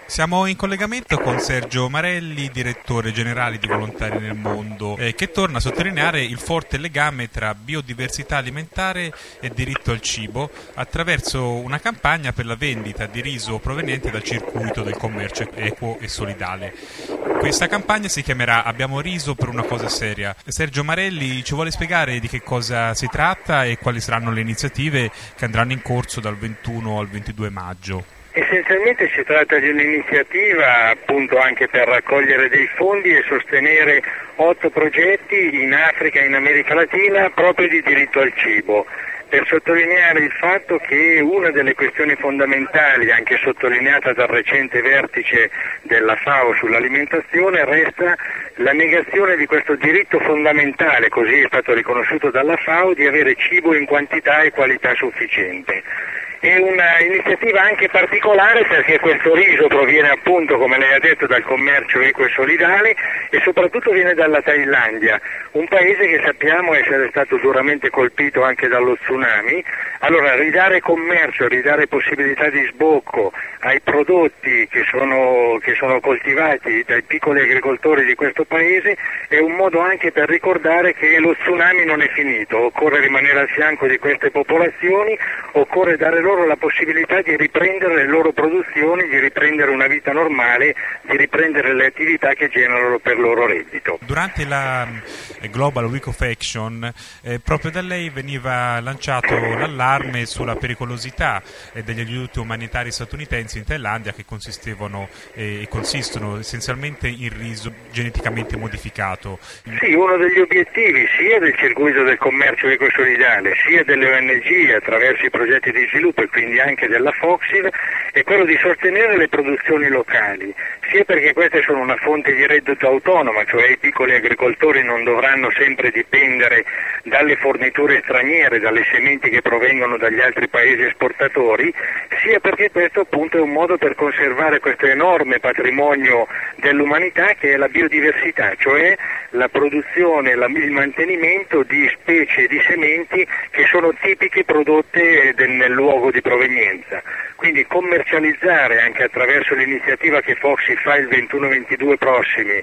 Siamo in collegamento con Sergio Marelli, direttore generale di Volontari nel Mondo, che torna a sottolineare il forte legame tra biodiversità alimentare e diritto al cibo attraverso una campagna per la vendita di riso proveniente dal circuito del commercio equo e solidale. Questa campagna si chiamerà Abbiamo riso per una cosa seria. Sergio Marelli ci vuole spiegare di che cosa si tratta e quali saranno le iniziative che andranno in corso dal 21 al 22 maggio. Essenzialmente si tratta di un'iniziativa appunto anche per raccogliere dei fondi e sostenere 8 progetti in Africa e in America Latina proprio di diritto al cibo, per sottolineare il fatto che una delle questioni fondamentali, anche sottolineata dal recente vertice della FAO sull'alimentazione, resta la negazione di questo diritto fondamentale, così è stato riconosciuto dalla FAO, di avere cibo in quantità e qualità sufficiente. È una iniziativa anche particolare perché questo riso proviene appunto, come lei ha detto, dal commercio equo e solidale e soprattutto viene dalla Thailandia, un paese che sappiamo essere stato duramente colpito anche dallo tsunami. Allora ridare commercio, ridare possibilità di sbocco ai prodotti che sono coltivati dai piccoli agricoltori di questo paese è un modo anche per ricordare che lo tsunami non è finito, occorre rimanere al fianco di queste popolazioni, occorre dare loro la possibilità di riprendere le loro produzioni, di riprendere una vita normale, di riprendere le attività che generano per loro reddito. Durante la Global Week of Action proprio da lei veniva lanciato l'allarme sulla pericolosità degli aiuti umanitari statunitensi in Thailandia che consistevano e consistono essenzialmente in riso geneticamente modificato. Sì, uno degli obiettivi sia del circuito del commercio ecosolidale sia delle ONG attraverso i progetti di sviluppo e quindi anche della Foxil è quello di sostenere le produzioni locali, sia perché queste sono una fonte di reddito autonoma, cioè i piccoli agricoltori non dovranno sempre dipendere dalle forniture straniere, dalle sementi che provengono dagli altri paesi esportatori, sia perché questo appunto è un modo per conservare questo enorme patrimonio dell'umanità che è la biodiversità, cioè la produzione, il mantenimento di specie e di sementi che sono tipiche prodotte nel luogo di provenienza. Quindi commercializzare anche attraverso l'iniziativa che Foxy fa il 21-22 prossimi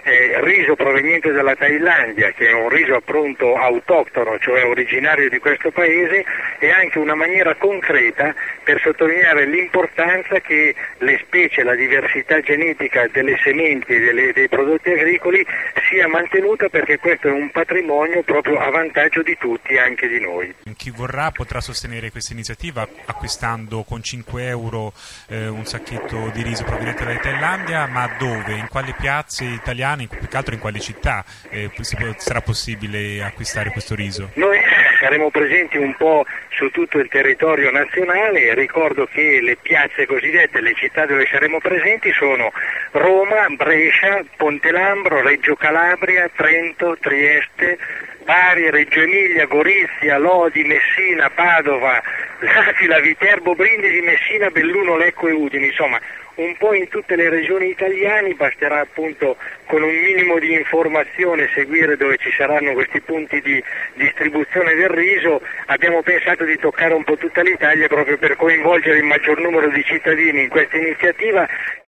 riso proveniente dalla Thailandia, che è un riso appunto autoctono, cioè originario di questo paese, è anche una maniera concreta per sottolineare l'importanza che le specie, la diversità genetica delle sementi e dei prodotti agricoli sia mantenuta, perché questo è un patrimonio proprio a vantaggio di tutti, anche di noi. Chi vorrà potrà sostenere questa iniziativa acquistando con 5 euro un sacchetto di riso proveniente dalla Thailandia, ma dove? In quali piazze italiane, più che altro in quali città sarà possibile acquistare questo riso? Noi saremo presenti un po' su tutto il territorio nazionale. Ricordo che le piazze cosiddette, le città dove saremo presenti sono Roma, Brescia, Pontelambro, Reggio Calabria, Trento, Trieste, Bari, Reggio Emilia, Gorizia, Lodi, Messina, Padova, L'Aquila, Viterbo, Brindisi, Messina, Belluno, Lecco e Udine, insomma un po' in tutte le regioni italiane. Basterà appunto con un minimo di informazione seguire dove ci saranno questi punti di distribuzione del riso. Abbiamo pensato di toccare un po' tutta l'Italia proprio per coinvolgere il maggior numero di cittadini in questa iniziativa